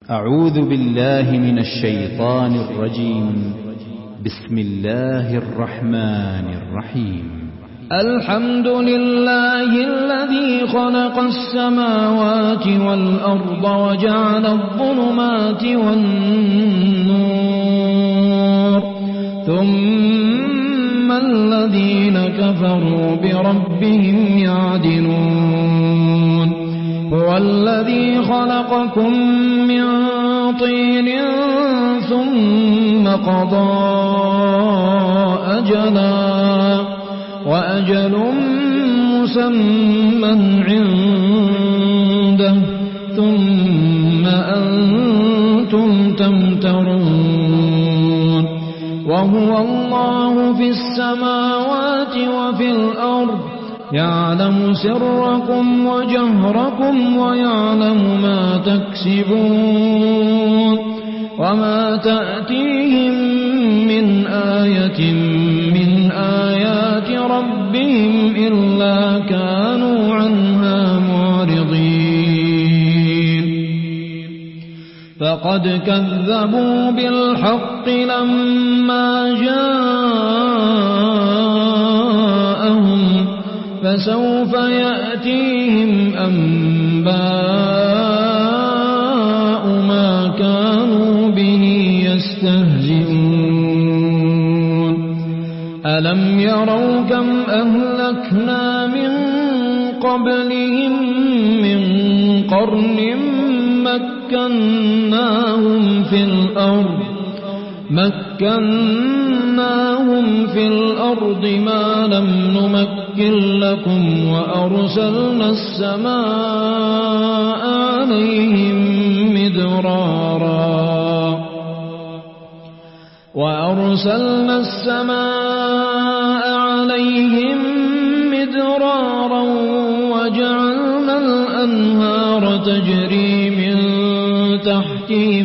أعوذ بالله من الشيطان الرجيم. بسم الله الرحمن الرحيم. الحمد لله الذي خلق السماوات والأرض وجعل الظلمات والنور ثم الذين كفروا بربهم يعدلون. هو الذي خلقكم من طين ثم قضى أجلا وأجل مسمى عنده ثم أنتم تمترون. وهو الله في السماوات وفي الأرض يعلم سركم وجهركم ويعلم ما تكسبون. وما تأتيهم من آية من آيات ربهم إلا كانوا عنها معرضين. فقد كذبوا بالحق لما جاءهم فسوف يأتيهم أنباء ما كانوا به يستهزئون. ألم يروا كم أهلكنا من قبلهم من قرن مكناهم في الأرض ما لم نمكن لكم وأرسلنا السماء عليهم مدرارا وجعلنا الأنهار تجري من تحتهم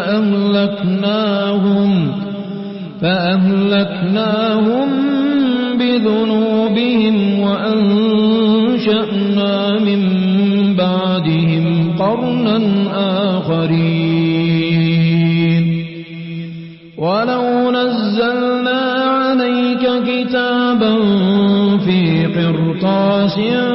فأهلكناهم بذنوبهم وأنشأنا من بعدهم قرنا آخرين. ولو نزلنا عليك كتابا في قرطاس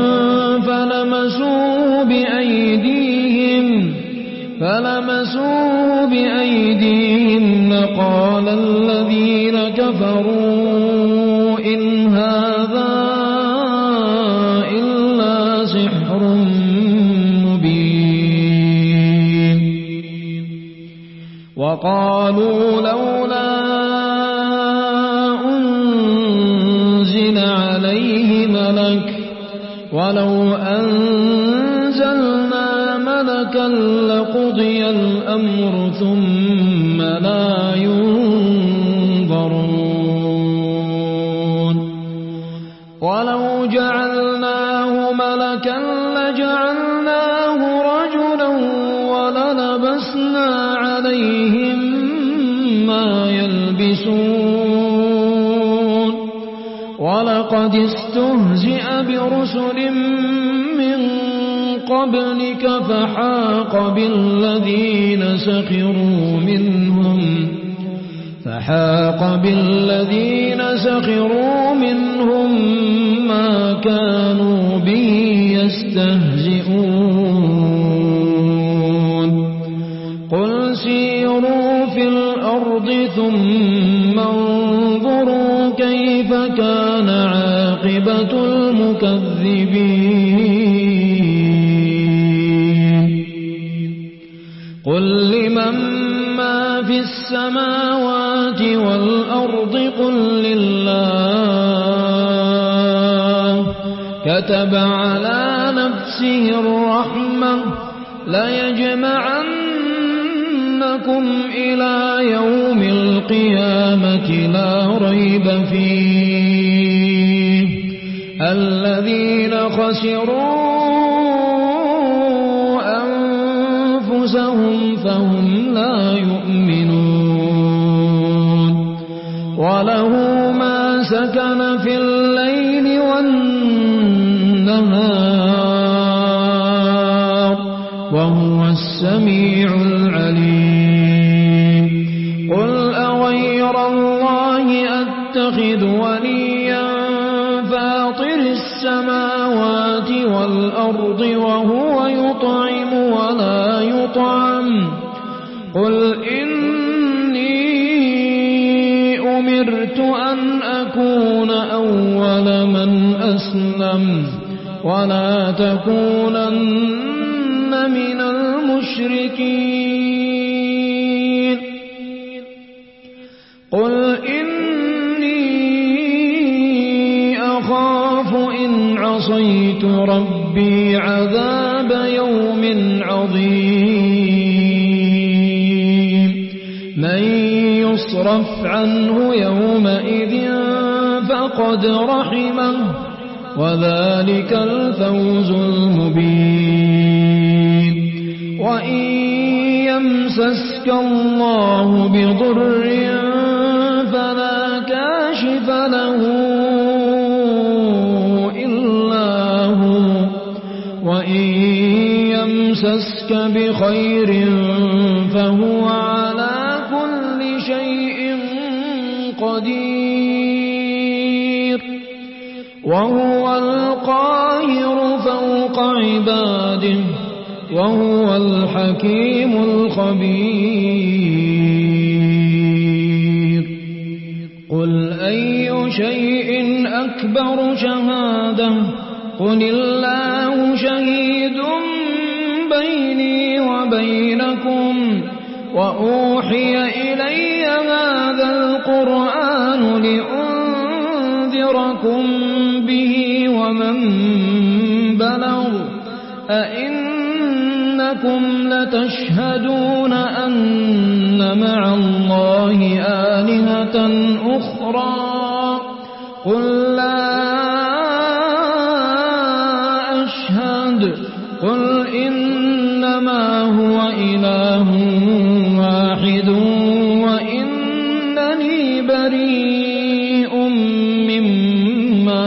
فلمسوه بأيديهم لقال الذين كفروا إن هذا إلا سحر مبين. وقالوا لولا أنزل عليه ملك ولو أنزلنا ملكا لقضي الأمر ثم لا ينظرون. ولو جعلناه ملكا لجعلناه رجلا وللبسنا عليهم ما يلبسون. ولقد استهزئ برسل من قبلك فحاق بالذين سخروا منهم ما كانوا به يستهزئون. قل سيروا في الأرض ثم انظروا كيف كان عاقبة المكذبين. قل لمن ما في السماوات والأرض قل لله كتب على نفسه الرحمة ليجمعنكم إلى يوم القيامة لا ريب فيه الذين خسروا أنفسهم فهم لا يؤمنون. وله ما سكن في الليل والنهار وهو السميع العليم. مكرم قل إني أمرت أن أكون أول من أسلم ولا تكونن من المشركين قل إني أخاف إن عصيت ربي عذاب يوم عظيم من يصرف عنه يومئذ فقد رحمه وذلك الفوز المبين وإن يمسسك الله بضر فلا كاشف له إلا هو وإن يمسسك بخير فهو على كل شيء قدير وهو القاهر فوق عباده وهو الحكيم الخبير قل أي شيء أكبر شهادة قل الله شهيد بيني وبينكم وأوحي إلي هذا القرآن لأنذركم به ومن بلغ أئنكم لتشهدون أن مع الله آلهة أخرى قل لا أشهد قل إنما هو إله واحد وإنني بريء مما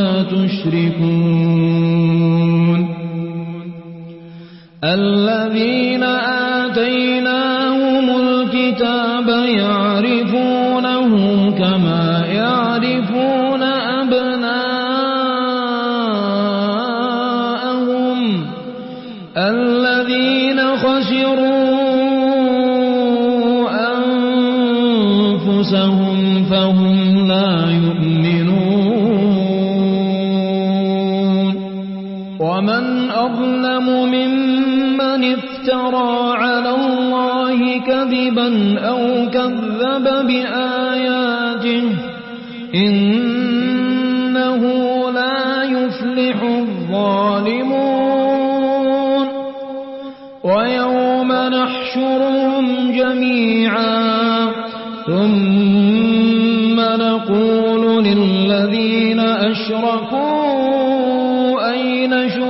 تشركون الذين آتيناهم الكتاب يعرفونه كما يعرفون أبناءهم الذين خسروا أنفسهم فهم لا يؤمنون ومن أظلم ممن افترى على الله كذبا أو كذب بآياته إنه لا يفلح الظالمون ويوم نحشرهم جميعا ثم نقول للذين أشركوا أين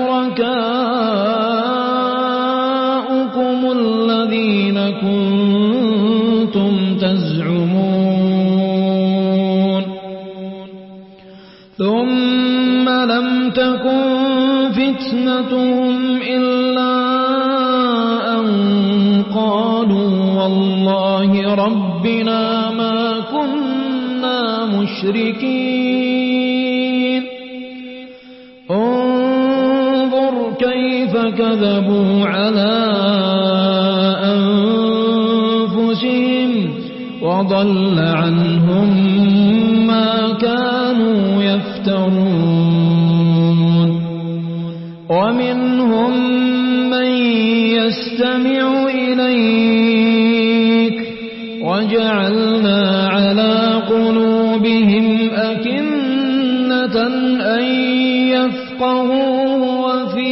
شركاؤكم الذين كنتم تزعمون ثم لم تكن فتنتهم إلا أن قالوا والله ربنا ما كنا مشركين انظر كيف كذبوا على أنفسهم وضل عنهم ما كانوا يفترون ومنهم من يستمع إليك وجعلنا على قلوبهم أكنة أن يفقهوه وفي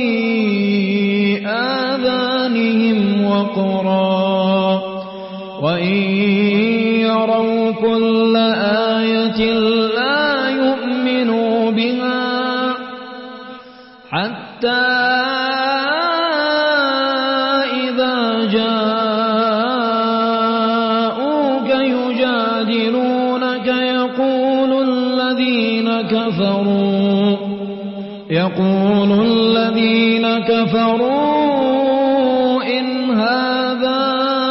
آذانهم وقرا وإن يروا كل آية لا يؤمنوا بها حتى إذا جاءوك يجادلونك يقول الذين كفروا إن هذا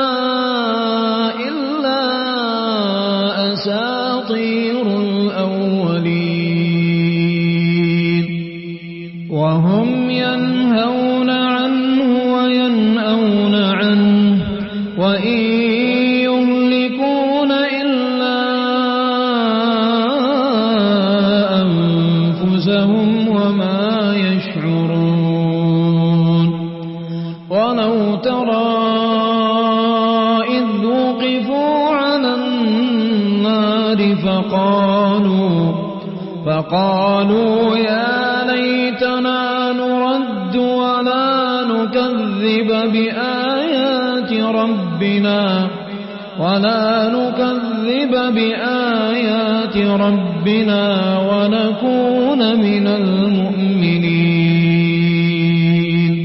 إلا أساطير الأولين وهم ينهون عنه وينأون عنه وإن يهلكون إلا أنفسهم وما يشعرون ولو ترى إذ وقفوا على النار فقالوا يا ليتنا نرد ولا نكذب بآيات ربنا ونكون من المؤمنين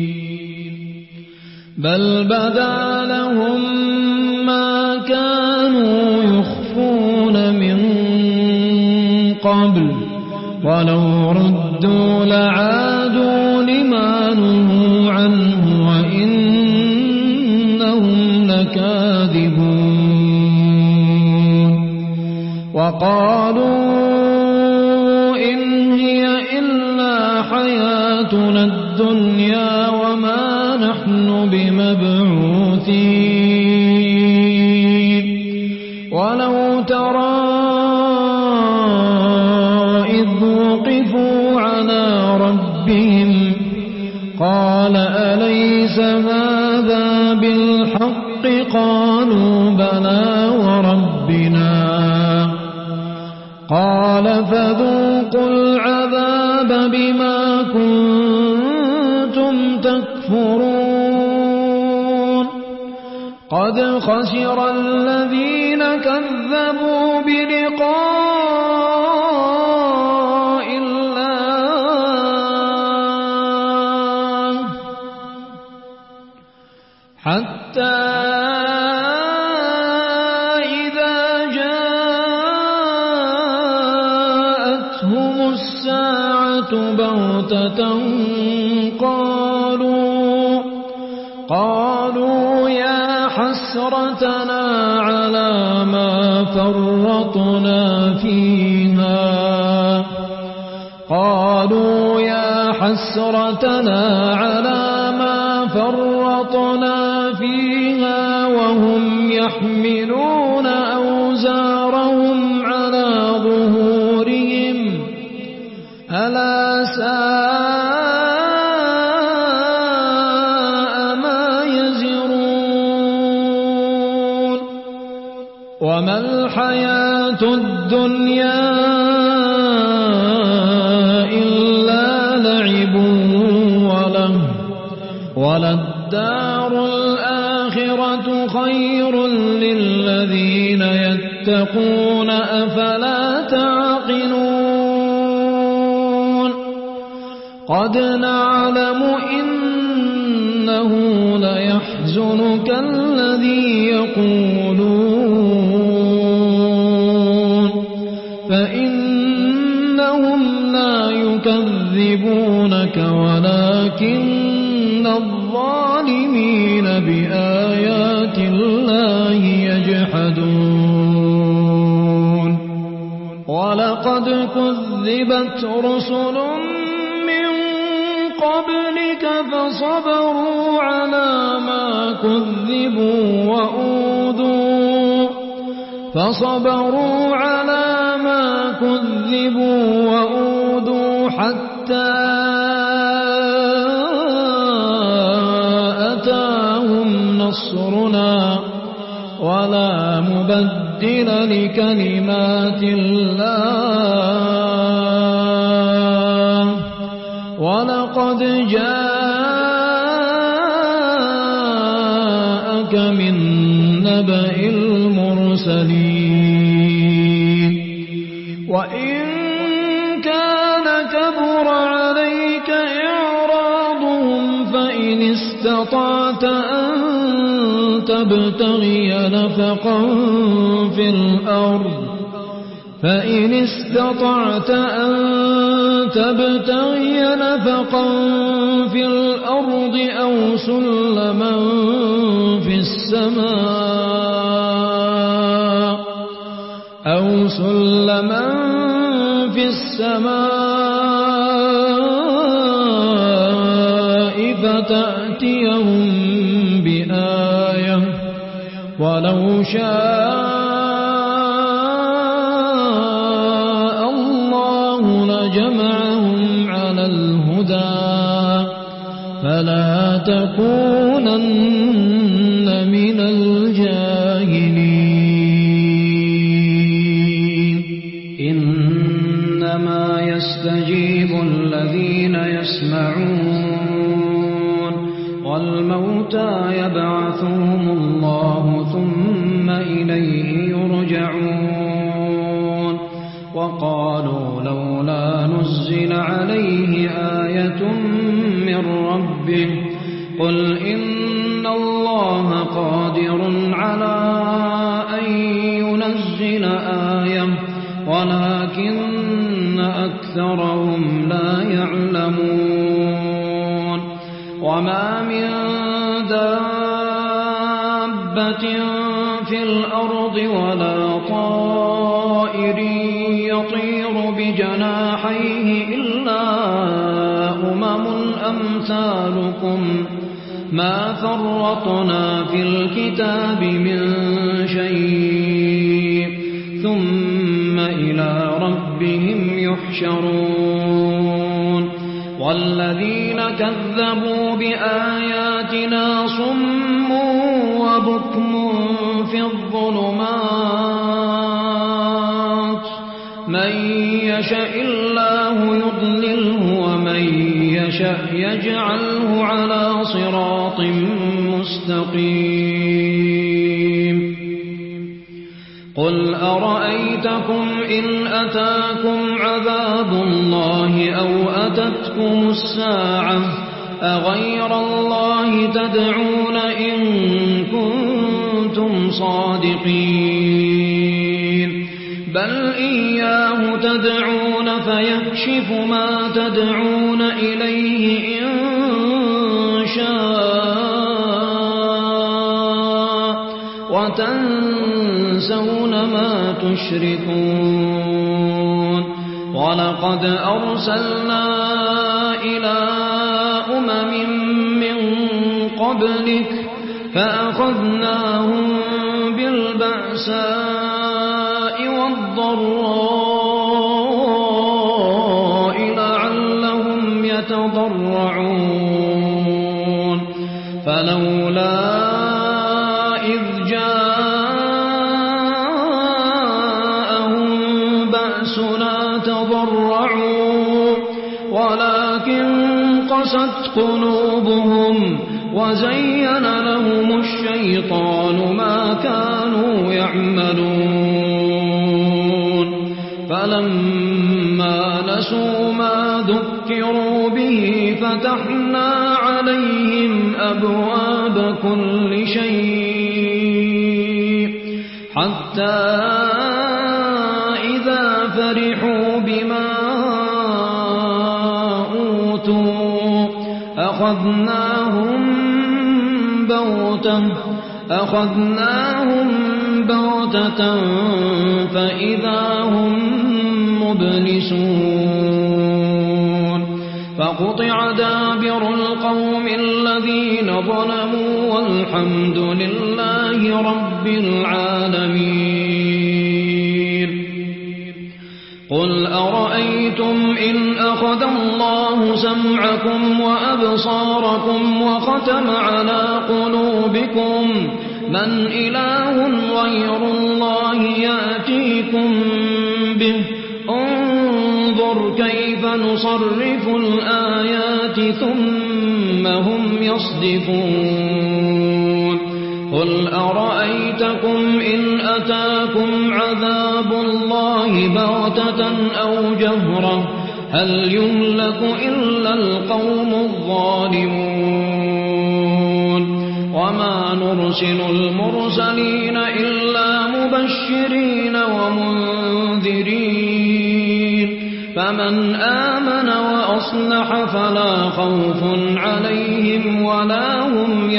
بل بدا لهم ما كانوا يخفون من قبل ولو ردوا لعادوا لما نهوا عنه وإنهم لكاذبون وقالوا إن هي إلا حياتنا الدنيا وما نحن بمبعوثين ولو ترى إذ وقفوا على ربهم قال أليس هذا بالحق قالوا بلى وربنا قال فذوقوا العذاب بما كنتم تكفرون قد خسر الذين كذبوا بلقاء الله حتى إذا جاءتهم الساعة بغتة قالوا يا حسرتنا على ما فرطنا فيها وهم يحملون أوزارهم على ظهورهم ألا ساء ما يزرون وما الحياة الدنيا إلا لعب وللدار الآخرة خير للذين يتقون أفلا تعقلون قد نعلم إنه ليحزنك الذي يقولون فإنهم لا يكذبونك ولكن الظالمين بآيات الله يجحدون ولقد كذبت رسل من قبلك فصبروا على ما كذبوا وأوذوا حتى أتاهم نصرنا ولا مبدل لكلمات الله ولقد جاءك من نبأ المرسلين وإن كان كبر عليك إعراضهم فإن استطعت أن تبتغي نفقا في الأرض أو سلما في السماء فتأتيهم ولو شاء الله لجمعهم على الهدى فلا تكونن من الجاهلين إنما يستجيب الذين يسمعون والموتى يبعثهم الله ثم إليه يرجعون وقالوا لولا نزل عليه آية من ربه قل إن الله قادر على أن ينزل آية ولكن أكثرهم لا يعلمون وما من دابة في الأرض ولا طائر يطير بجناحيه إلا أمثالكم ما فرطنا في الكتاب من شيء ثم إلى ربهم يحشرون والذين كذبوا بآياتنا صم وبكم في الظلمات من يشاء الله يضلله ومن يشاء يجعله على صراط مستقيم قل أرأيتكم إن أتاكم عذاب الله أو أتتكم الساعة أغير الله تدعون إن كنتم صادقين بل إياه تدعون فيكشف ما تدعون إليه إن شاء وتنسون ما تشركون ولقد أرسلنا إلى من قبلك فأخذناهم بالبأساء والضراء لعلهم يتضرعون فلولا إذ جاءهم بأسنا تضرعوا ولكن قست قلوبهم وزين لهم الشيطان ما كانوا يعملون فلما نسوا ما ذكروا به فتحنا عليهم أبواب كل شيء حتى إذا فرحوا بما أوتوا أخذناهم بغتة فإذا هم مبلسون فقطع دابر القوم الذين ظلموا والحمد لله رب العالمين قل أرأيتم إن أخذ الله سمعكم وأبصاركم وختم على قلوبكم من إله غير الله يأتيكم به انظر كيف نصرف الآيات ثم هم يصدفون قل أرأيتكم إن أتاكم عذاب الله بغتة أو جهرة هل يهلك إلا القوم الظالمون وما نرسل المرسلين إلا مبشرين ومنذرين فمن آمن وأصلح فلا خوف عليهم ولا هم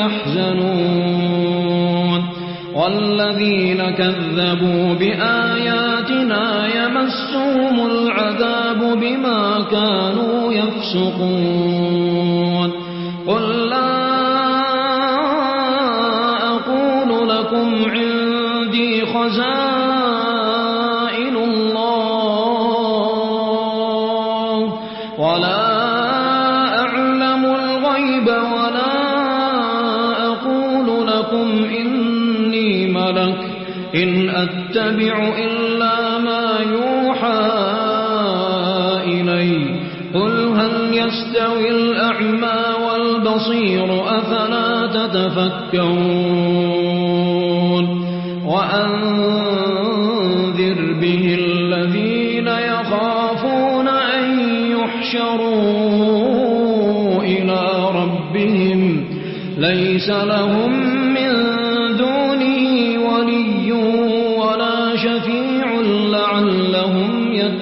يحزنون والذين كذبوا بآياتنا يمسهم العذاب بما كانوا يفسقون قل لا أقول لكم عندي خزائن الله ولا أعلم الغيب ولا أقول لكم إني ملك إن أتبع إلا ما يوحى إلي قل هل يستوي الأعمى والبصير أفلا تتفكرون وأنذر به الذين يخافون أن يحشروا إلى ربهم ليس لهم من دونه ولي ولا شفيع لعلهم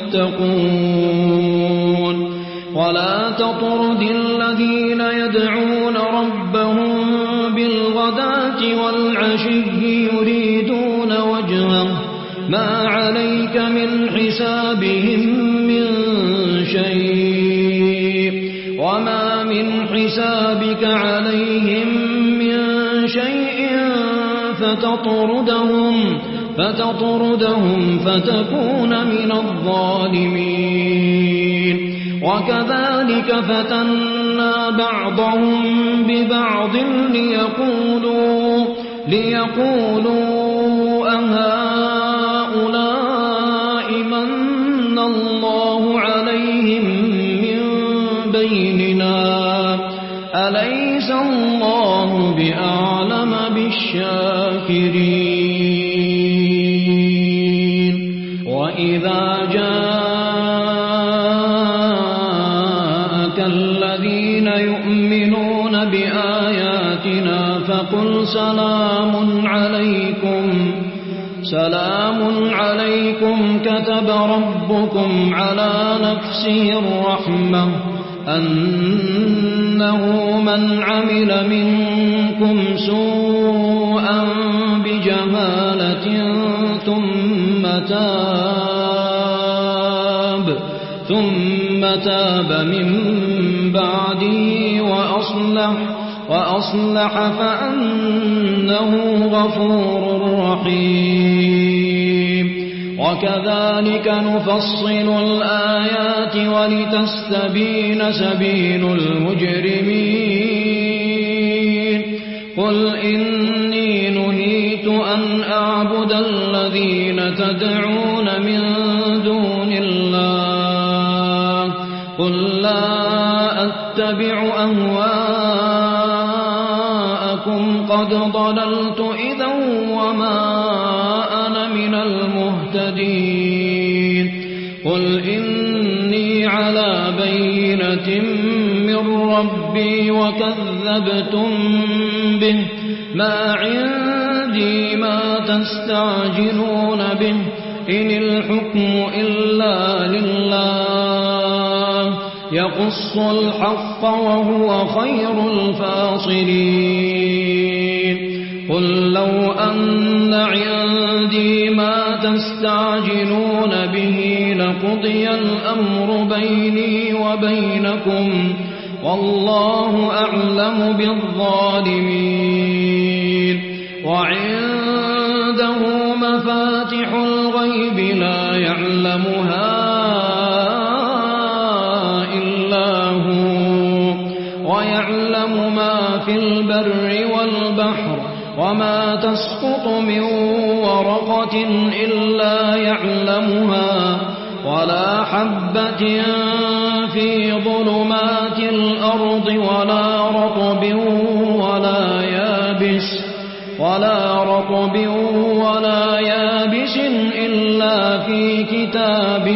يتقون ولا تطرد الذين يدعون ربهم بالغداة والعشي يريدون وجهه ما عليك من حسابهم من شيء وما من حسابك عليهم من شيء فتطردهم فتكون من الظالمين وكذلك فتنا بعضهم ببعض ليقولوا أهؤلاء من الله عليهم من بيننا أليس الله بأعلم بالشاكرين وإذا جاءك الذين يؤمنون بآياتنا فقل سلام عليكم كتب ربكم على نفسه الرحمة أنه من عمل منكم سوءا بجهالة ثم تاب من بعده وأصلح فأنه غفور رحيم وكذلك نفصل الآيات ولتستبين سبيل المجرمين قل إني نهيت أن أعبد الذين تدعون من دون الله قل لا أتبع أهواءكم قد ضللت إذا وما أنا من المهتدين قل إني على بينة من ربي وكذبتم به ما عندي ما تستعجلون به إن الحكم إلا لله يقص الحق وهو خير الفاصلين قل لو أن عندي ما تستعجلون به لقضي الأمر بيني وبينكم والله أعلم بالظالمين وعنده مفاتح الغيب لا يعلمها إلا هو ويعلم ما في البر والبحر وما تسقط من ورقة إلا يعلمها ولا حبة في ظلمات الأرض ولا يابس إلا في كتاب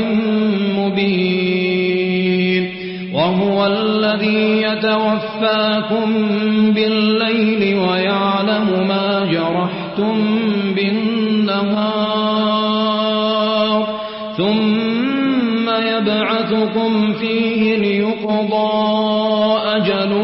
مبين وهو الذي يتوفاكم بالليل ويعلم ما جرحتم بالنهار ثم يبعثكم فيه ليقضى أجل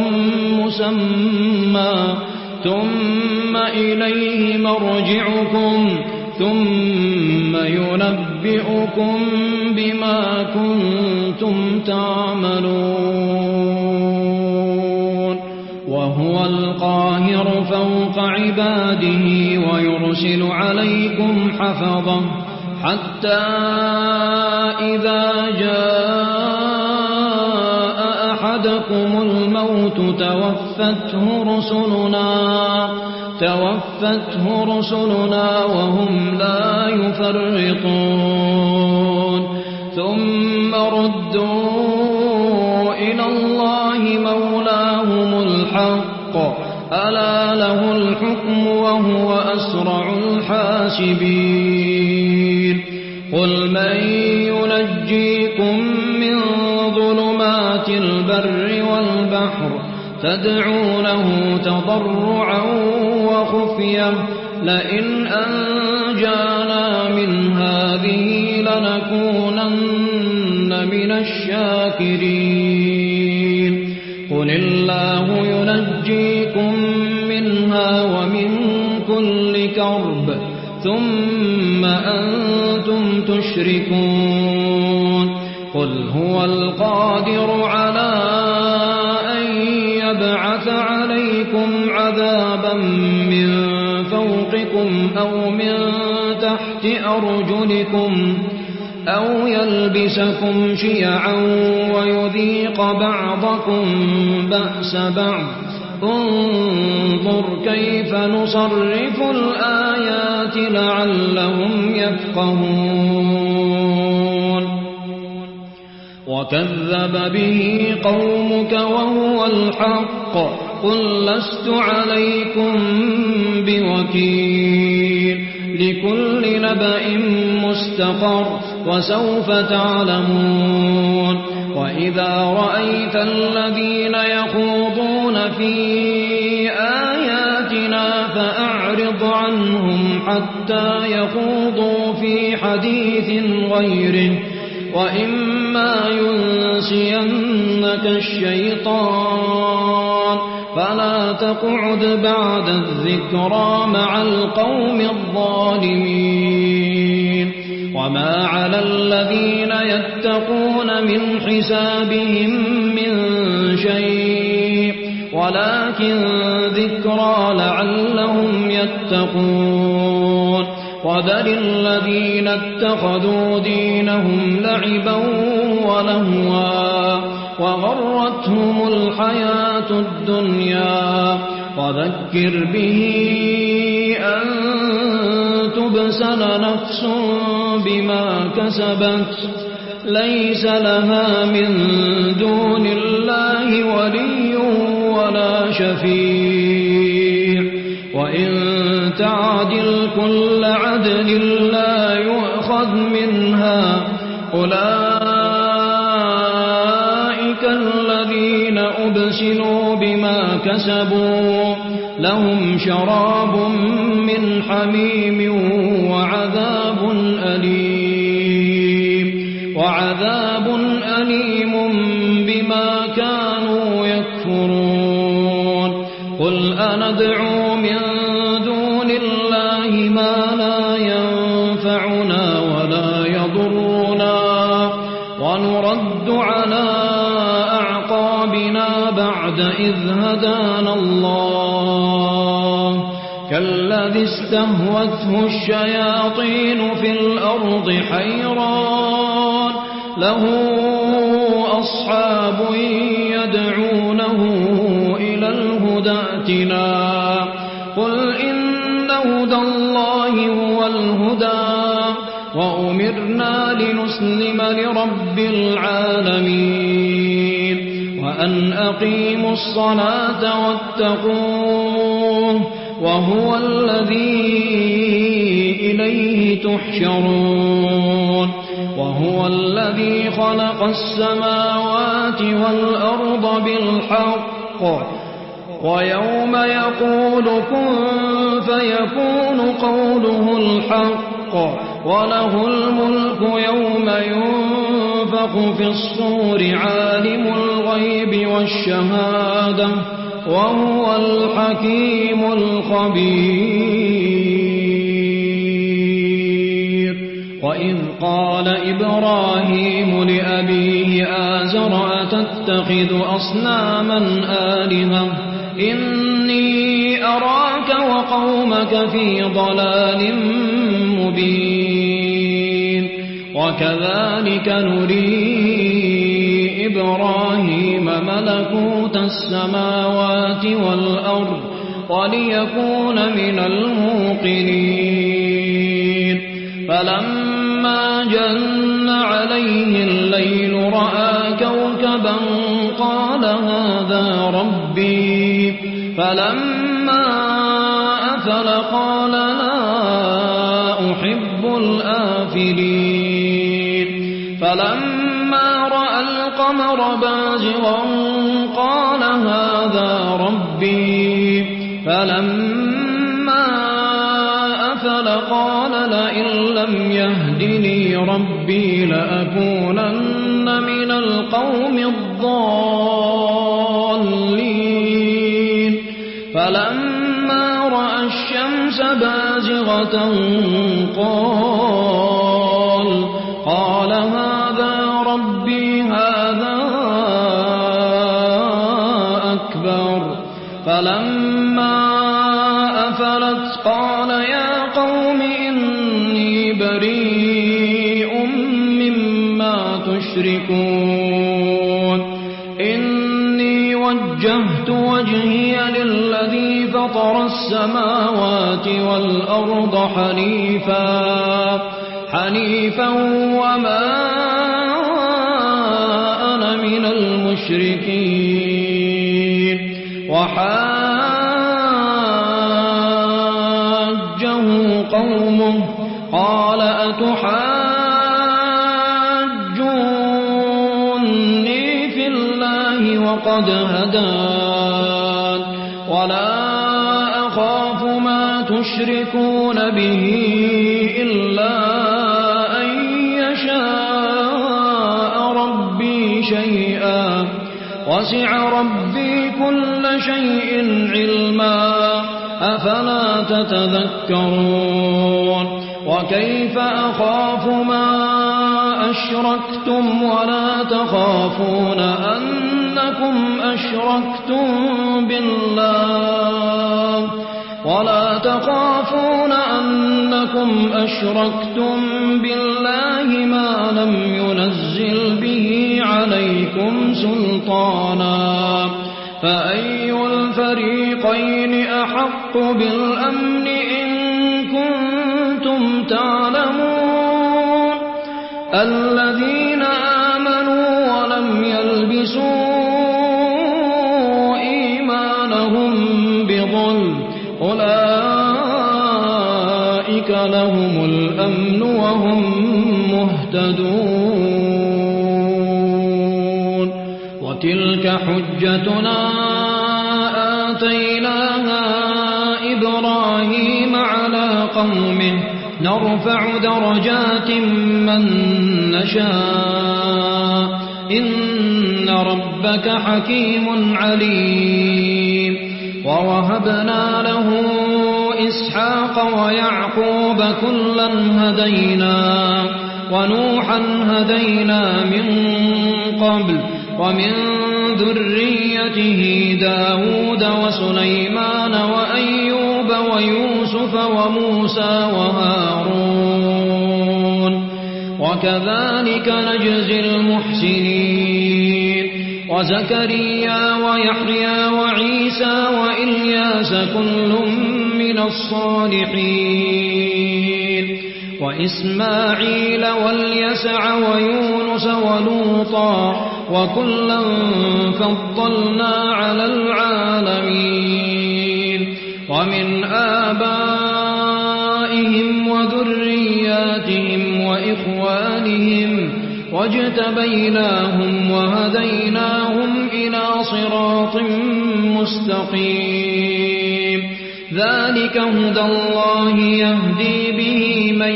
مسمى ثم إليه مرجعكم ثم ينبئكم بما كنتم تعملون وهو وهو القاهر فوق عباده ويرسل عليكم حفظة حتى إذا جاء أحدكم الموت توفته رسلنا وهم لا يفرطون ثم ردوا إلى الله مولاهم الحق ألا له الحكم وهو أسرع الحاسبين قل من ينجيكم من ظلمات البر والبحر تدعونه تضرعا وخفية لئن أنجانا من هذه لنكونن من الشاكرين قل الله ينجيكم منها ومن كل كرب ثم أنتم تشركون قل هو القادر على أن يبعث عليكم عذابا من فوقكم أو من تحت أرجلكم أو يلبسكم شيعا ويذيق بعضكم بأس بعض انظر كيف نصرف الآيات لعلهم يفقهون وكذب به قومك وهو الحق قل لست عليكم بوكيل لكل نبأ مستقر وسوف تعلمون وإذا رأيت الذين يخوضون في آياتنا فأعرض عنهم حتى يخوضوا في حديث غيره وإما ينسينك الشيطان فلا تقعد بعد الذكرى مع القوم الظالمين وما على الذين يتقون من حسابهم من شيء ولكن ذكرى لعلهم يتقون وذل الذين اتخذوا دينهم لعبا ولهوا وغرتهم الحياة الدنيا وذكر به أن تبسل نفس بما كسبت ليس لها من دون الله ولي ولا شفيع وإن تعدل كل عدل لا يؤخذ منها أولئك الذين أبسلوا بما كسبوا لهم شراب من حميم وعذاب أليم بما كانوا يكفرون قل أندعو من دون الله ما لا ينفعنا ولا يضرنا ونرد على أعقابنا بعد إذ هدانا الله كالذي استهوته الشياطين في الأرض حيران له أصحاب يدعونه إلى الهدى ائتنا قل إن هدى الله هو الهدى وأمرنا لنسلم لرب العالمين وأن أقيموا الصلاة واتقوه وهو الذي إليه تحشرون وهو الذي خلق السماوات والأرض بالحق ويوم يقول كن فيكون قوله الحق وله الملك يوم ينفخ في الصور عالم الغيب والشهادة وهو الحكيم الخبير وإذ قال إبراهيم لأبيه آزر أتتخذ أصناما آلهة أراك وقومك في ضلال مبين وكذلك نري إبراهيم ملكوت السماوات والأرض وليكون من الموقنين فلما جن عليه الليل رأى كوكبا قال هذا ربي فلما أفل قال لا أحب الآفلين فلما رأى القمر بازغا قال هذا ربي فلما أفل قال لئن لم يهدني ربي لأكونن من القوم الضالين فلما رأى الشمس بازغة قال هذا ربي هذا أكبر فلما أفلت قال يا قوم إني بريء مما تشركون إني وجهت وجهي للذي فطر السماوات والأرض حنيفا وما أنا من المشركين وحاجه قومه قال أتحاجوني في الله وقد هدان ولا أخاف ما تشركون به إلا أن يشاء ربي شيئا وسع ربي كل شيء علما أفلا تتذكرون وكيف أخاف ما أشركتم ولا تخافون أنكم أشركتم بالله ما لم ينزل به عليكم سلطانا فأي الفريقين أحق بالأمن إن كنتم تعلمون الذين آمنوا ولم يلبسوا إيمانهم بظلم أولئك لهم الأمن وهم مهتدون وتلك حجتنا آتيناها إبراهيم على قومه نرفع درجات من نشاء إن ربك حكيم عليم ووهبنا له إسحاق ويعقوب كلا هدينا ونوحا هدينا من قبل ومن ذريته داود وسليمان وأيوب ويوسف وموسى وهارون وكذلك نجزي المحسنين وزكريا ويحيى وعيسى وإلياس كل من الصالحين وإسماعيل واليسع ويونس ولوطا وكلا فضلنا على العالمين ومن آبائهم وذرياتهم وإخوانهم واجتبيناهم وهديناهم إلى صراط مستقيم ذلك هدى الله يهدي به من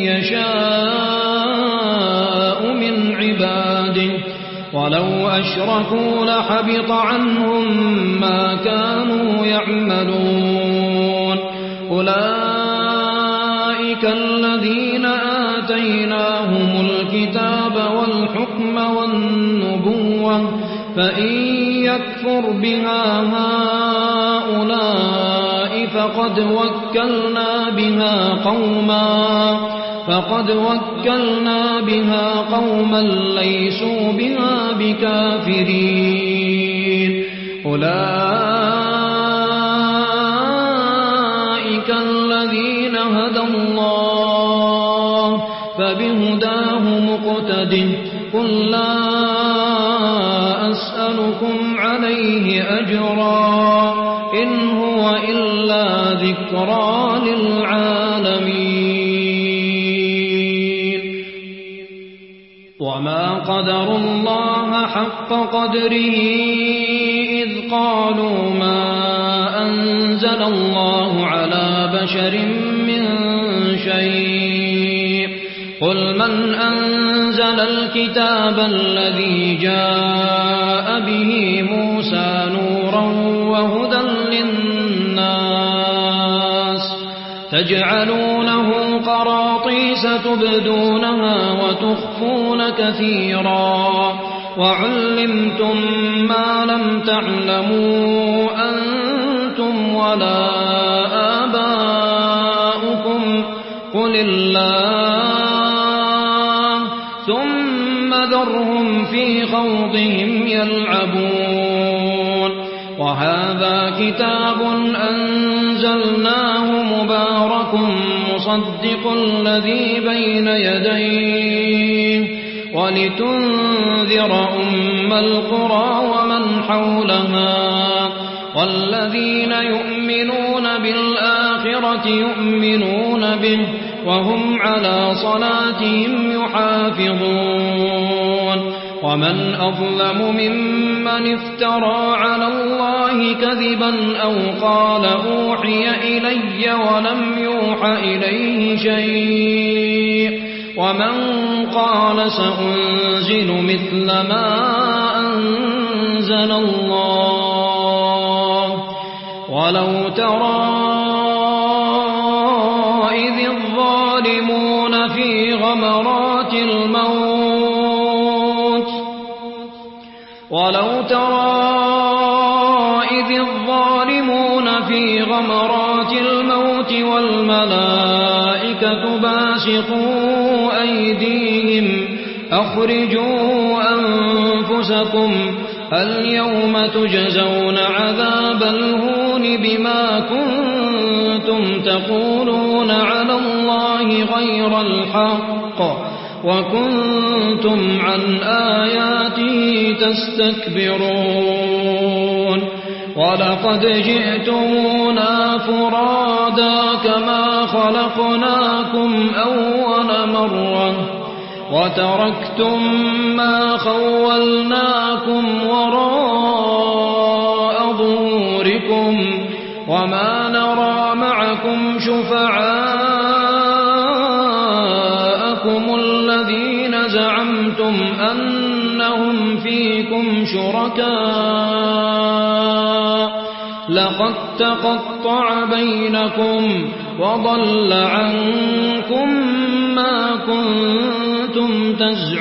يشاء من عباده ولو أشركوا لحبط عنهم ما كانوا يعملون أولئك الذين آتيناهم الكتاب والحكم والنبوة فإن يكفر بها هؤلاء فقد وكلنا بها قوما ليسوا بها بكافرين أولئك الذين هدى الله فبهداه مقتده قل لا أسألكم عليه أجرا إن هو إلا ذكرى للعالمين وما قدروا الله حق قدره إذ قالوا ما أنزل الله على بشر من شيء قل من أنزل الكتاب الذي جاء به موسى نورا وهدى للناس تجعلونه قراطيس تبدونها وتخفون كثيرا وعلمتم ما لم تعلموا أنتم ولا آباؤكم قل الله ثم ذرهم في خوضهم يلعبون وهذا كتاب أنزلناه مبارك مصدق الذي بين يديه ولتنذر أم القرى ومن حولها والذين يؤمنون بالآخرة يؤمنون به وهم على صلاتهم يحافظون ومن أظلم ممن افترى على الله كذبا أو قال أوحي إلي ولم يوح إليه شيء ومن قال سأنزل مثل ما أنزل الله ولو ترى إذ الظالمون في غمرات الموت والملائكة باسطوا أيديهم أخرجوا أنفسكم اليوم تجزون عذاب الهون بما كنتم تقولون على الله غير الحق وكنتم عن آياته تستكبرون ولقد جئتمونا فرادا كما خلقناكم أول مرة وتركتم ما خولناكم وراء ظهوركم وما نرى معكم شفعاءكم الذين زعمتم أنهم فيكم شركاء لقد تقطع بينكم وضل عنكم ما كنتم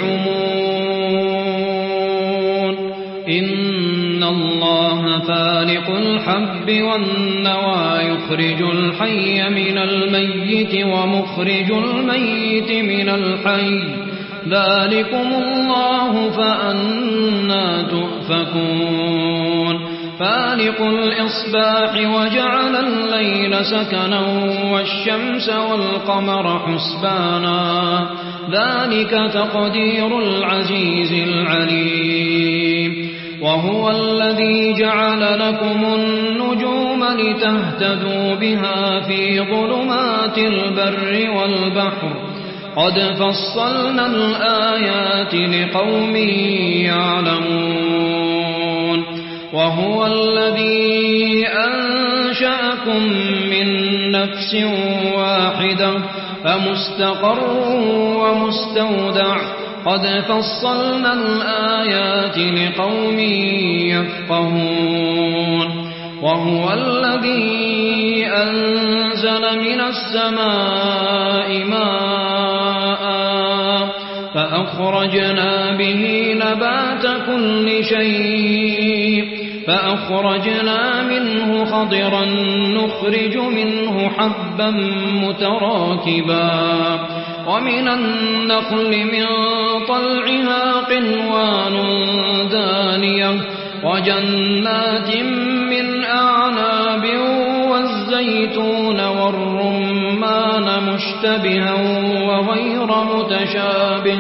تزعمون إن الله فالق الحب والنوى يخرج الحي من الميت ومخرج الميت من الحي ذلكم الله فأنا تؤفكون فالق الإصباح وجعل الليل سكنا والشمس والقمر حسبانا ذلك تقدير العزيز العليم وهو الذي جعل لكم النجوم لتهتدوا بها في ظلمات البر والبحر قد فصلنا الآيات لقوم يعلمون وهو الذي أنشأكم من نفس واحدة فمستقر ومستودع قد فصلنا الآيات لقوم يفقهون وهو الذي أنزل من السماء ماء فأخرجنا به نبات كل شيء فأخرجنا منه خضرا نخرج منه حبا متراكبا ومن النخل من طلعها قنوان دانية وجنات من أعناب والزيتون والرمان مشتبها وغير متشابه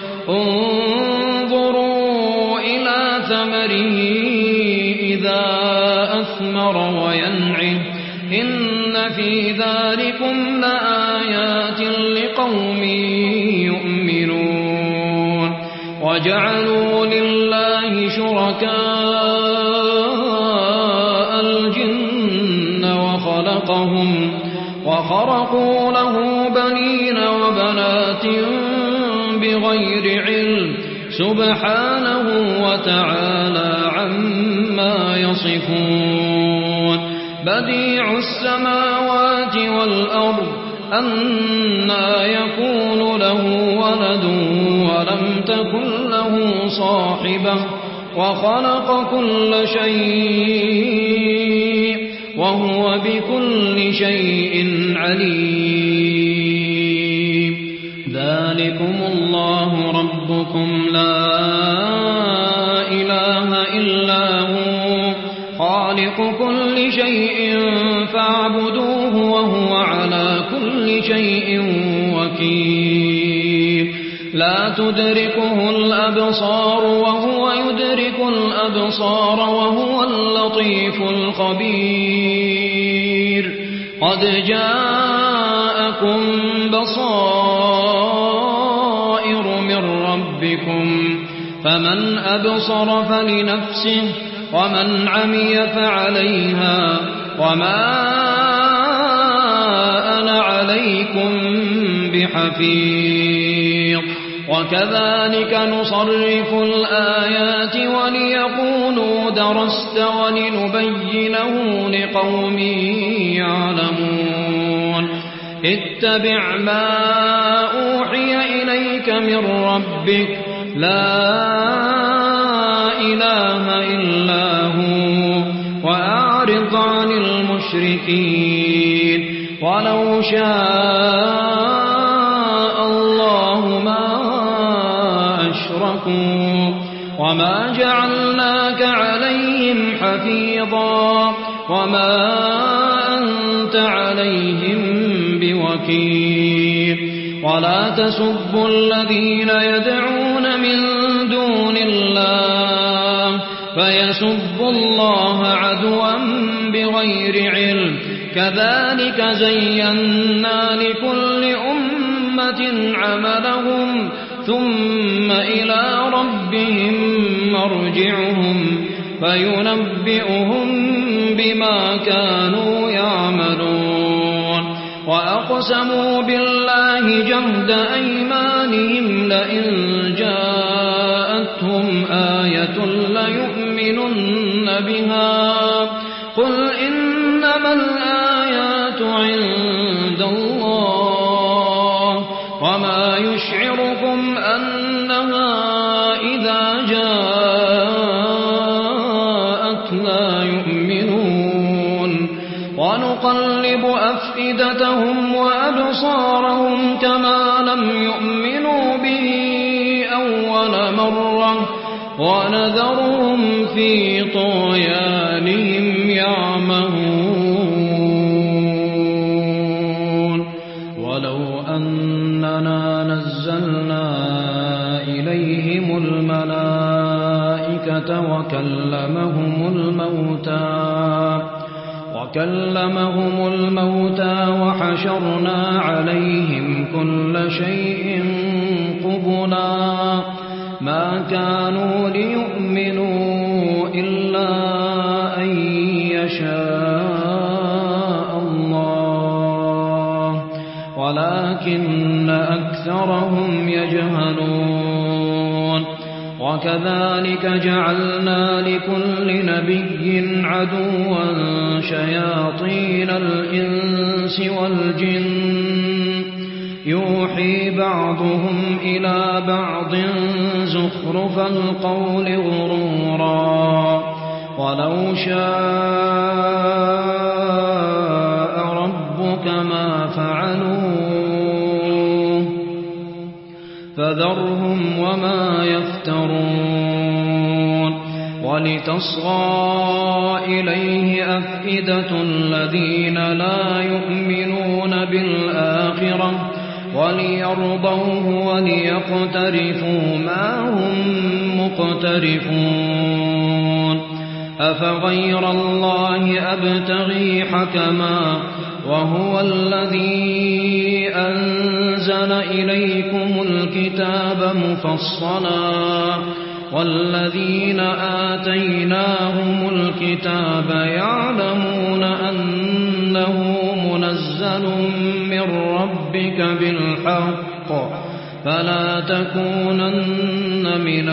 انظروا إلى ثمره إذا أثمر وينعه إن في ذلكم لآيات لقوم يؤمنون وجعلوا لله شركاء الجن وخرقوا له بنين وبنات بغير علم سبحانه وتعالى عما يصفون بديع السماوات والأرض أنى يكون له ولد ولم تكن له صاحبة وخلق كل شيء وهو بكل شيء عليم ذلكم الله ربكم لا إله إلا هو خالق كل شيء فاعبدوه وهو على كل شيء وكيل لا تدركه الأبصار وهو يدرك الأبصار وهو اللطيف الخبير قد جاءكم بصائر من ربكم فمن أبصر فلنفسه ومن عمي فعليها وما أنا عليكم بحفيظ وكذلك نصرف الآيات وليقولوا درست ولنبينه لقوم يعلمون اتبع ما أوحي إليك من ربك لا إله إلا هو وأعرض عن المشركين ولو شاء الله ما أشركوا وما جعلناك عليهم حفيظا وما أنت عليهم بوكيل ولا تسبوا الذين يدعون من دون الله فيسبوا الله عدوا بغير علم كذلك زينا لكل أمة عملهم ثم إلى ربهم مرجعهم فينبئهم بما كانوا يعملون وأقسموا بالله جهد أيمانهم لئن جاءتهم آية ليؤمنن بها قل إنما الآيات عند الله وما يشعركم أنها إذا جاءت لا يؤمنون ونقلب أفئدتهم وأبصارهم كما لم يؤمنوا به أول مرة ونذرهم في طغيانهم يعمهون ولو أننا نزلنا إليهم الملائكة وكلمهم الموتى وحشرنا عليهم كل شيء قبلا ما كانوا ليؤمنوا إلا أن يشاء الله ولكن أكثرهم يجهلون وكذلك جعلنا لكل نبي عدوا شياطين الإنس والجن يوحي بعضهم إلى بعض زخرف القول غرورا ولو شاء ربك ما فعلوه فذرهم وما يفترون ولتصغى إليه أفئدة الذين لا يؤمنون بالآخرة وليرضوه وليقترفوا ما هم مقترفون أفغير الله أبتغي حكما وهو الذي أنزل إليكم الكتاب مفصلا والذين آتيناهم الكتاب يعلمون أنه منزل من ربك بالحق فلا تكونن من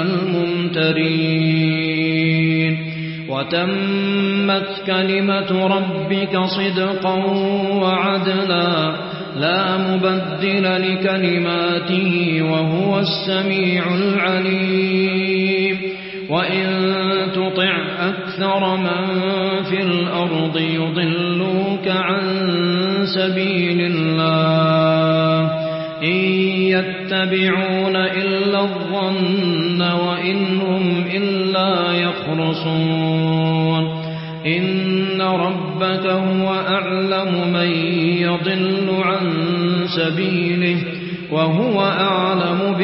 الممترين وتمت كلمة ربك صدقا وعدلا لا مبدل لكلماته وهو السميع العليم وإن تطع أكثر من في الأرض يضلوك عن سبيل الله إن يتبعون إلا الظن وإن هم إلا يخرصون إن ربك هو أعلم من يضل عن سبيله وهو أعلم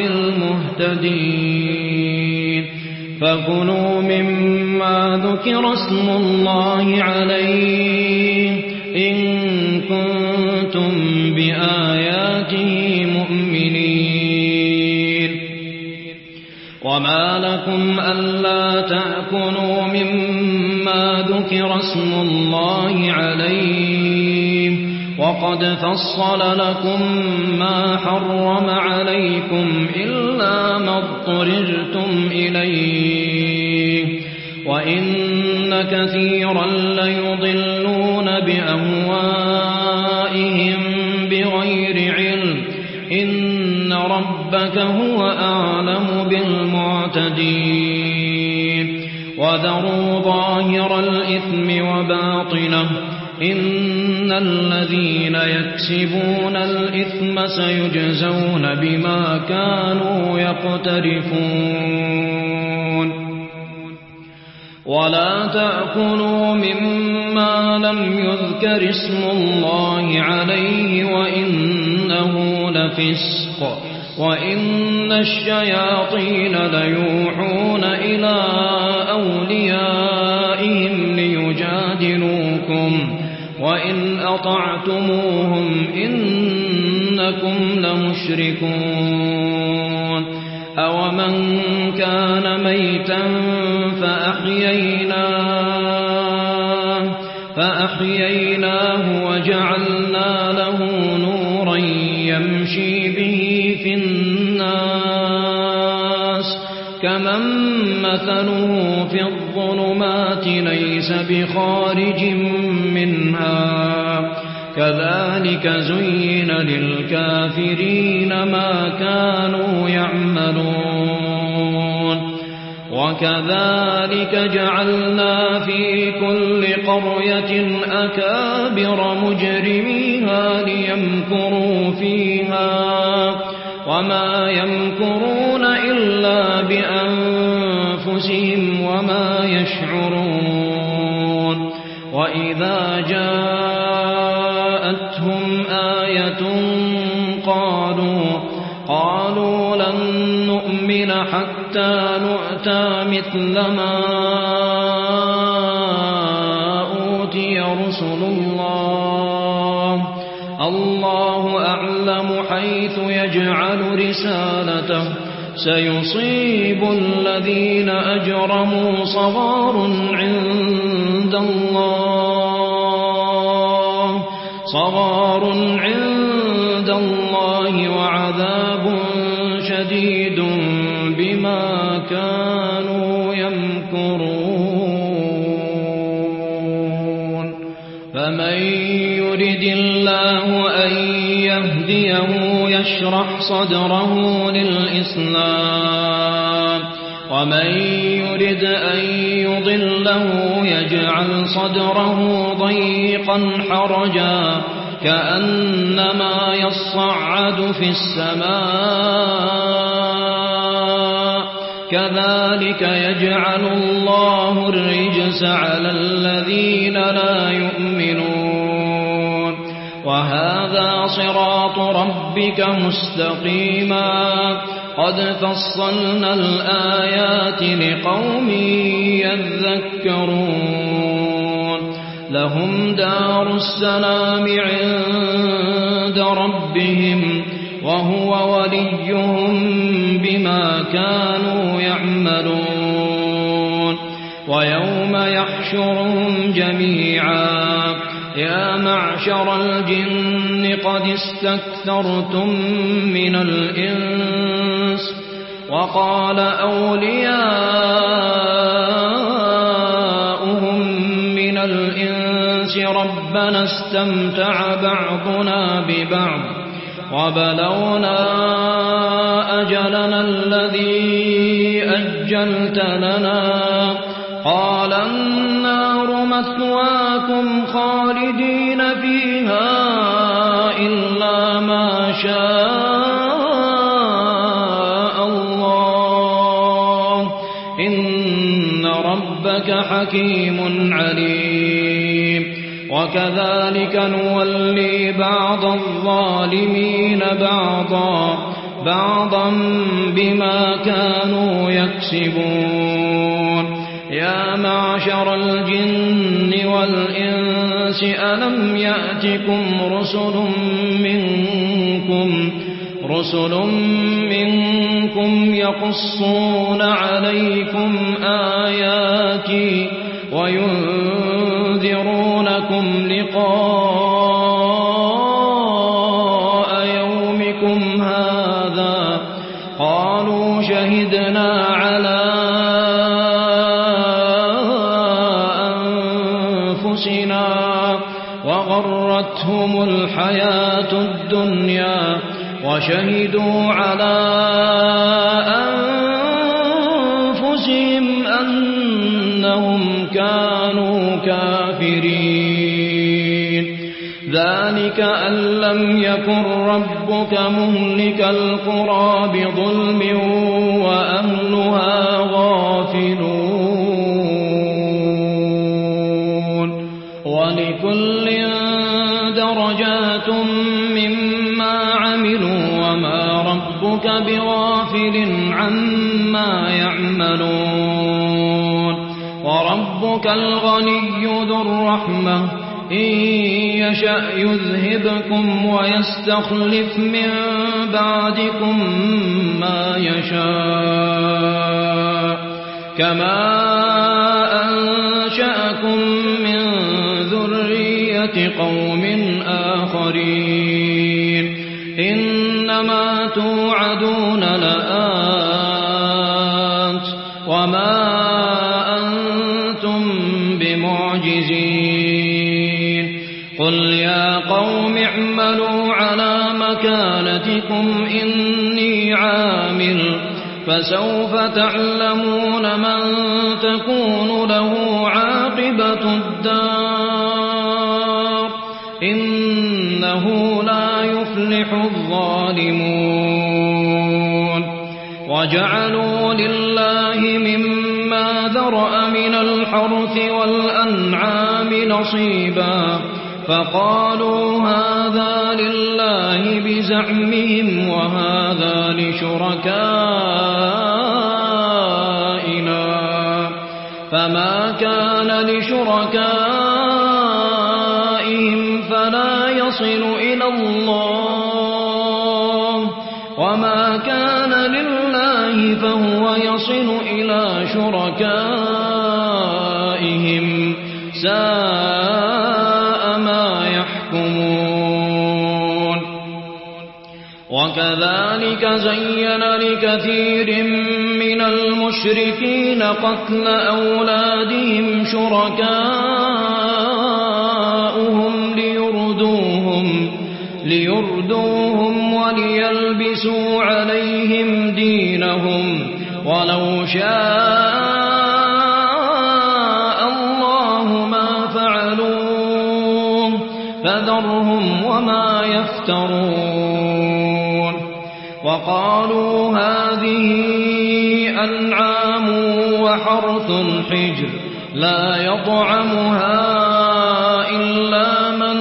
بالمهتدين فكلوا مما ذكر اسم الله عليه إن كنتم بآياته مؤمنين وما لكم ألا تأكلوا مما ذكر اسم الله عليه وقد فصل لكم ما حرم عليكم إلا ما اضطررتم إليه وإن كثيرا ليضلون بأهوائهم بغير علم إن ربك هو أعلم بالمعتدين وذروا ظاهر الإثم وباطنه إن الذين يكسبون الإثم سيجزون بما كانوا يقترفون ولا تأكلوا مما لم يذكر اسم الله عليه وإنه لفسق وإن الشياطين ليوحون إلى أوليائهم ليجادلوكم وإن أطعتموهم إنكم لمشركون أومن كان ميتا فأحييناه وجعلنا له نورا يمشي به في الناس كمن مثله في الظلمات ليس بخارج منها كذلك زين للكافرين ما كانوا يعملون وكذلك جعلنا في كل قرية أكابر مجرميها ليمكروا فيها وما يمكرون إلا بأنفسهم وما يشعرون وإذا جاءتهم آية قالوا لن نؤمن حتى نؤتى مثل ما أوتي رسل الله أعلم حيث يجعل رسالته سيصيب الذين أجرموا صغار عند الله وعذاب شديد بما كانوا يمكرون فمن يرد الله أن يهديه يشرح صدره للإسلام ومن يرد أن يضله يجعل صدره ضيقا حرجا كأنما يصعد في السماء كذلك يجعل الله الرجس على الذين لا يؤمنون وهذا صراط ربك مستقيما قد فصلنا الآيات لقوم يذكرون لهم دار السلام عند ربهم وهو وليهم بما كانوا يعملون ويوم يحشرهم جميعا يا معشر الجن قد استكثرتم من الإنس وقال أولياؤهم من الإنس ربنا استمتع بعضنا ببعض وبلغنا أجلنا الذي أجلت لنا قال النار مثواكم خالدين فيها إلا ما شاء الله إن ربك حكيم عليم وكذلك نولي بعض الظالمين بعضا بما كانوا يكسبون يا معشر الجن والإنس ألم يأتكم رسل منكم يقصون عليكم آياتي وينذرونكم لقاء يومكم هذا قالوا شهدنا على أنفسنا وغرتهم الحياة الدنيا وشهدوا على أنفسهم أنهم كانوا كافرين ذلك أن لم يكن ربك مهلك القرى بظلم وأهلها غافلون ولكل درجات مما عملوا وما ربك بغافل عما يعملون وربك الغني ذو الرحمة إن يشأ يذهبكم ويستخلف من بعدكم ما يشاء كما أنشأكم من ذرية قوم آخرين إنما توعدون لآت وما أنتم بمعجزين قل يا قوم اعملوا على مكانتكم إني عامل فسوف تعلمون من تكون له عاقبة الدار إنه لا يفلح الظالمون وجعلوا لله مما ذرأ من الحرث والأنعام نصيبا فقالوا هذا لله بزعمهم وهذا لشركائنا فما كان لشركائهم فلا يصل إلى الله وما كان لله فهو يصل إلى شركائهم ساء ما يحكمون وكذلك زين لكثير من المشركين قتل أولادهم شركاؤهم ليردوهم وليلبسوا عليهم دينهم ولو شاء الله ما فعلوه فذرهم وما يفترون وقالوا هذه أنعام وحرث حجر لا يطعمها إلا من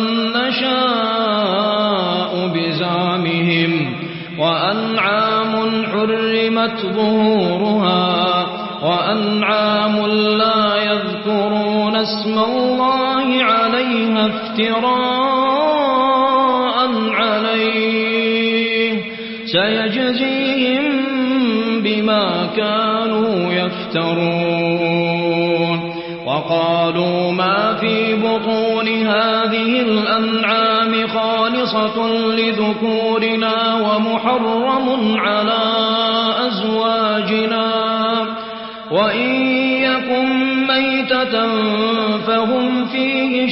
نشاء بزعمهم وأنعام حرمت ظهورها وأنعام لا يذكرون اسم الله عليها افتراء عليه سيجزيهم بما كانوا يفترون وقالوا ما في بطون هذه الأنعام خالصة لذكورنا ومحرم على أزواجنا وإن يكن ميتة فهم فيه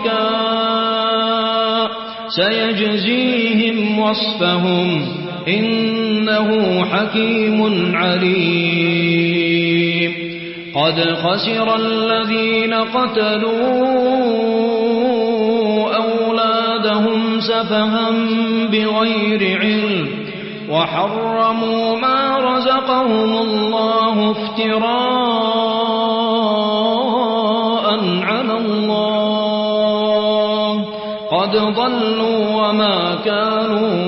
شركاء سيجزيهم وصفهم إنه حكيم عليم قد خسر الذين قتلوا أولادهم سفها بغير علم وحرموا ما رزقهم الله افتراء على الله قد ضلوا وما كانوا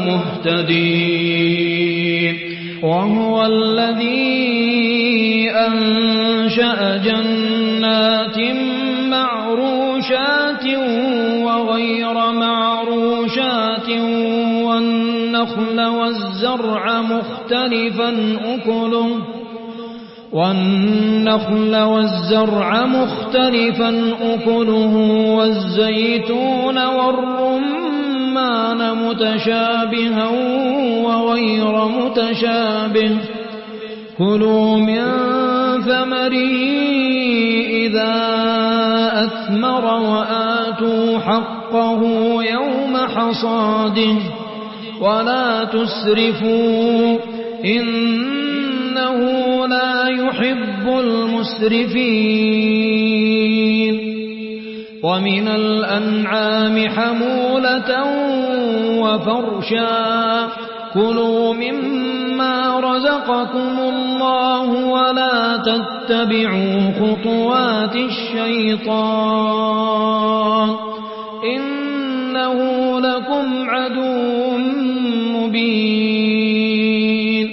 مهتدين وهو الذي أنشأ جنات معروشات وغير معروشات والنخل والزرع مختلفا أكله والزيتون والرمان متشابها وغير متشابه كلوا من ثمره إذا أثمر وآتوا حقه يوم حصاده ولا تسرفوا إنه لا يحب المسرفين ومن الأنعام حمولة وفرشا كلوا مما رزقكم الله ولا تتبعوا خطوات الشيطان إنه لكم عدو مبين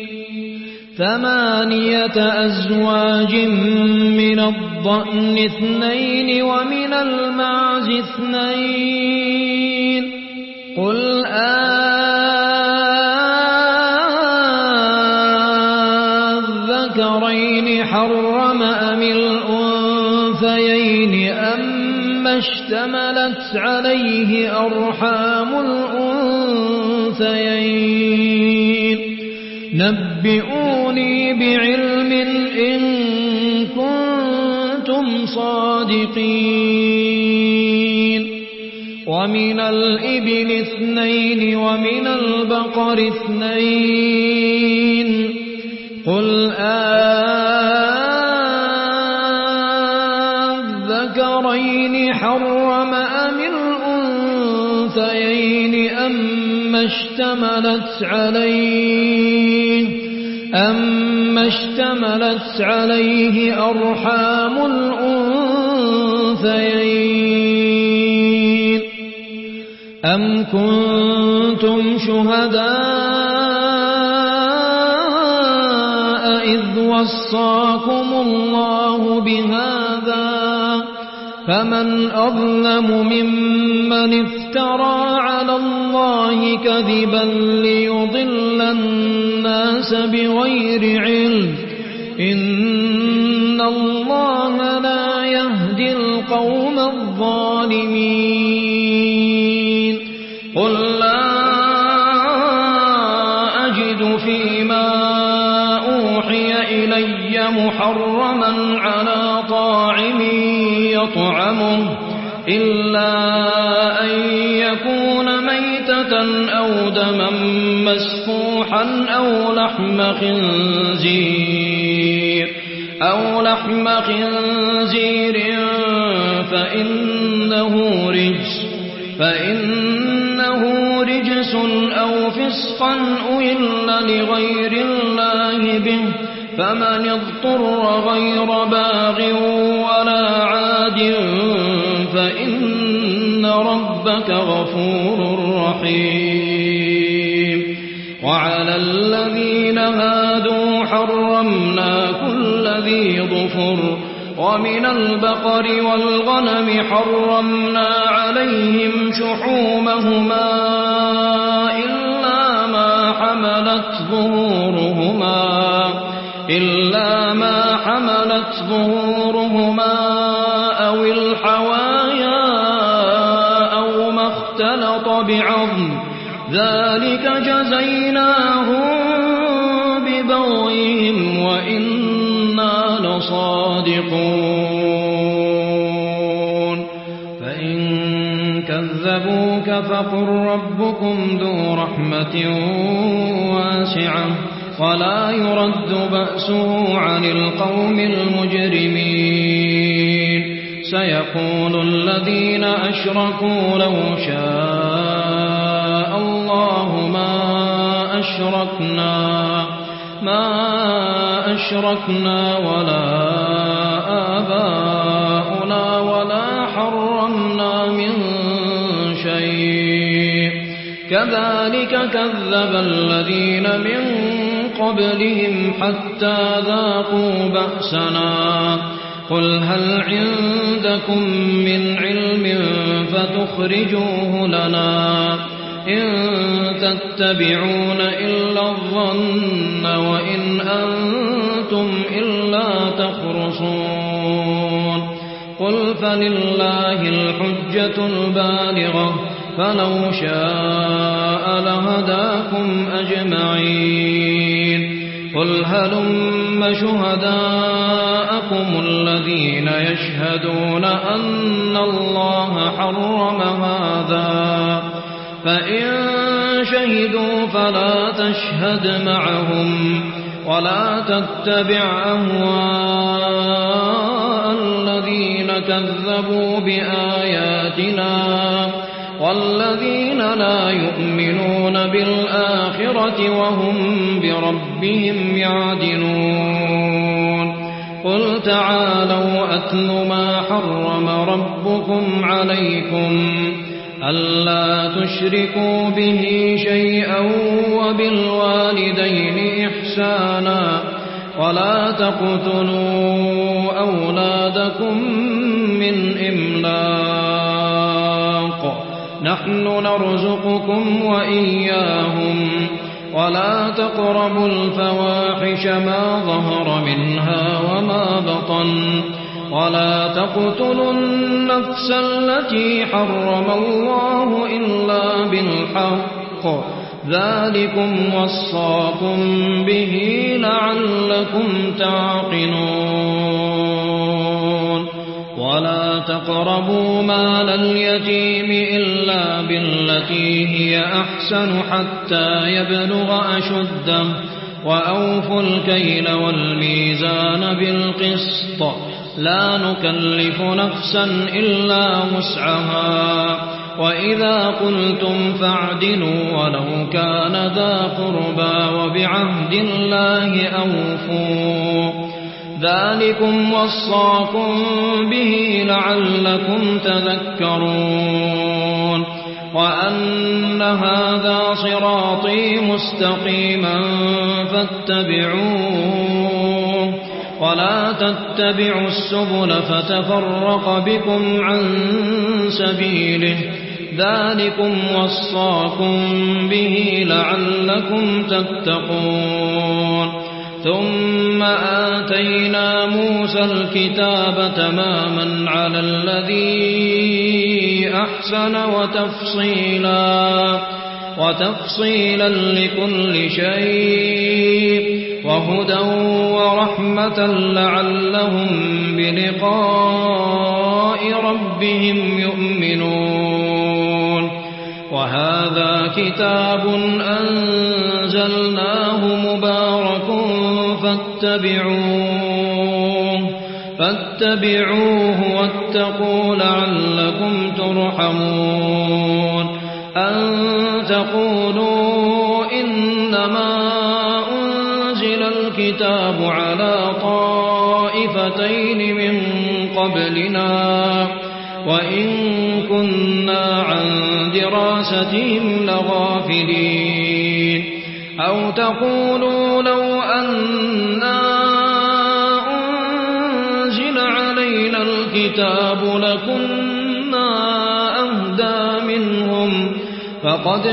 8 أزواج من الضأن 2 ومن المعز 2 قل الذكرين حرم أم الأنثيين أما اشتملت عليه أرحام الأنثيين نبئوني بعلم إن كنتم صادقين ومن الإبل 2 ومن البقر 2 قل الذكرين حرم أم الأنثيين أما اشتملت عليه أرحام الأنثيين أم كنتم شهداء إذ وصاكم الله بهذا فمن أظلم ممن افترى على الله كذبا ليضل الناس بغير علم إن الله لا يهدي القوم الظالمين قل لا أجد فيما أوحي إلي محرما على طاعم يطعمه إلا أن يكون ميتة أو دما مسفوحا أو لحم خنزير أو لحم خنزير فإنه رجس أو فسقا أهل لغير الله به فمن اضطر غير باغ ولا عاد فإن ربك غفور رحيم وعلى الذين هادوا حرمنا كل ذي ظفر ومن البقر والغنم حرمنا عليهم شحومهما إلا ما حملت ظهورهما أو الحوايا أو ما اختلط بعظم ذلك جزيناهم ببغيهم وإنا لصادقون فإن كذبوك فقل ربكم ذو رحمة واسعة ولا يرد بأسه عن القوم المجرمين سيقول الذين أشركوا لو شاء الله ما أشركنا ولا آباؤنا ولا حرمنا من شيء كذلك كذب الذين من قبلهم حتى ذاقوا بأسنا قل هل عندكم من علم فتخرجوه لنا إن تتبعون إلا الظن وإن أنتم إلا تخرصون قل فلله الحجة البالغة فلو شاء لهداكم أجمعين قل هلم شهداءكم الذين يشهدون أن الله حرم هذا فإن شهدوا فلا تشهد معهم ولا تتبع أهواء الذين كذبوا بآياتنا والذين لا يؤمنون بالآخرة وهم بربهم يعدلون قل تعالوا أتل ما حرم ربكم عليكم ألا تشركوا به شيئا وبالوالدين إحسانا ولا تقتلوا أولادكم من إملاق نحن نرزقكم وإياهم ولا تقربوا الفواحش ما ظهر منها وما بطن ولا تقتلوا النفس التي حرم الله إلا بالحق ذلكم وصاكم به لعلكم تعقلون ولا تقربوا مال اليتيم إلا بالتي هي أحسن حتى يبلغ أشده وأوفوا الكيل والميزان بالقسط لا نكلف نفسا إلا وسعها وإذا قلتم فاعدلوا ولو كان ذا قربى وبعهد الله أوفوا ذلكم وصاكم به لعلكم تذكرون وأن هذا صراطي مستقيما فاتبعوه ولا تتبعوا السبل فتفرق بكم عن سبيله ذلكم وصاكم به لعلكم تتقون ثم آتينا موسى الكتاب تماما على الذي أحسن وتفصيلا لكل شيء وهدى ورحمة لعلهم بلقاء ربهم يؤمنون وهذا كتاب أنزلناه مبارك فاتبعوه فاتبعوه واتقوا لعلكم ترحمون أن تقولوا إنما أنزل الكتاب على طائفتين من قبلنا وإن كنا عن دراستهم لغافلين أو تقولوا لو أنا أنزل علينا الكتاب لكنا أهدى منهم فقد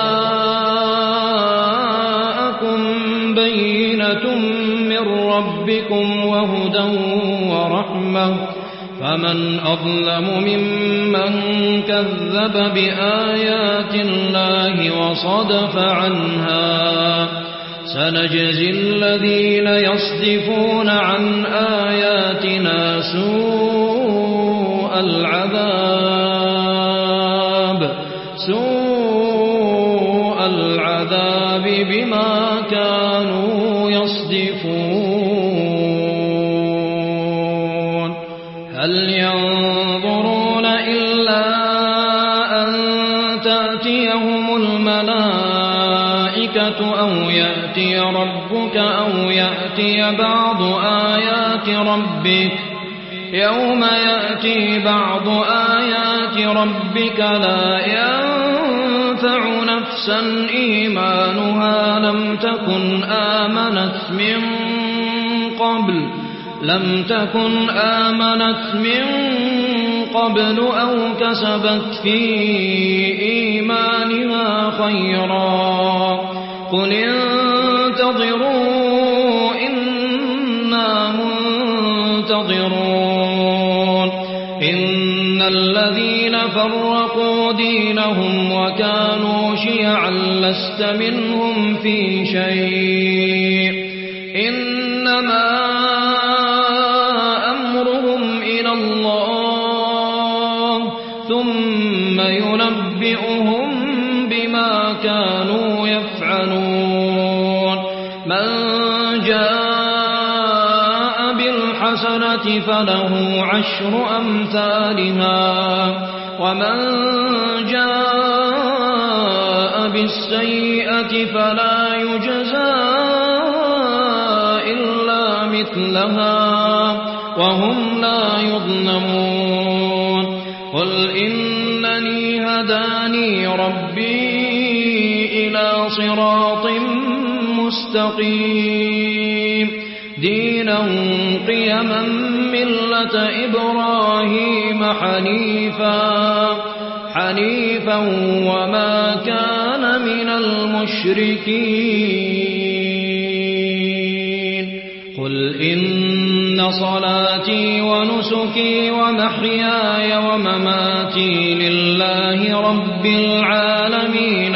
جاءكم بينة من ربكم وهدى ورحمة فمن أظلم ممن كذب بآيات الله وصدف عنها سنجزي الذين يصدفون عن آياتنا سوء العذاب بما كانوا يصدفون هل ينظرون إلا أن تأتيهم الملائكة أو يأتي ربك أو يأتي بعض آيات ربك يوم يأتي بعض آيات ربك لا ينفع نفسا إيمانها لم تكن آمنت من قبل أو كسبت في إيمانها خيرا قل انتظروا إنا منتظرون إن الذين فرقوا دينهم وكانوا شيعا لست منهم في شيء إنما أمرهم إلى الله ثم ينبئهم بما كانوا يفعلون من جاء بالحسنة فله 10 أمثالها ومن جاء بالسيئة فلا يجزى إلا مثلها وهم لا يظلمون قل إنني هداني ربي إلى صراط مستقيم دينا قيما ملة إبراهيم حنيفا وما كان من المشركين قل إن صلاتي ونسكي ومحياي ومماتي لله رب العالمين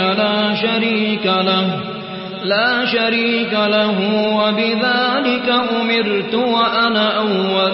لا شريك له وبذلك أمرت وأنا أول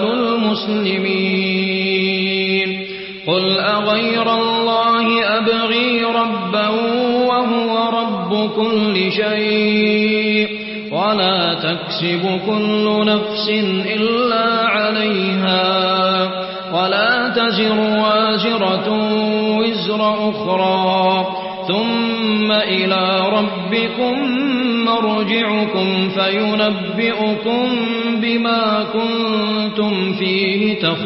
المسلمين قل أغير الله أبغي ربا وهو رب كل شيء ولا تكسب كل نفس إلا عليها ولا تزر وازرة وزر أخرى ثم إلى ربكم مرجعكم فينبئكم بما كنتم فيه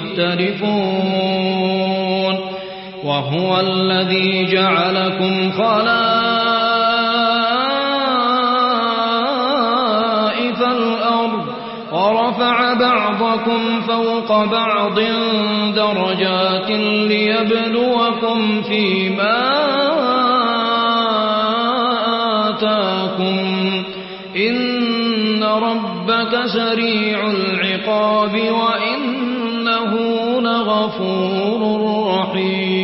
تختلفون وهو الذي جعلكم خلائف الأرض ورفع بعضكم فوق بعض درجات ليبلوكم فيما آتاكم إن ربك سريع العقاب وإنه لغفور رحيم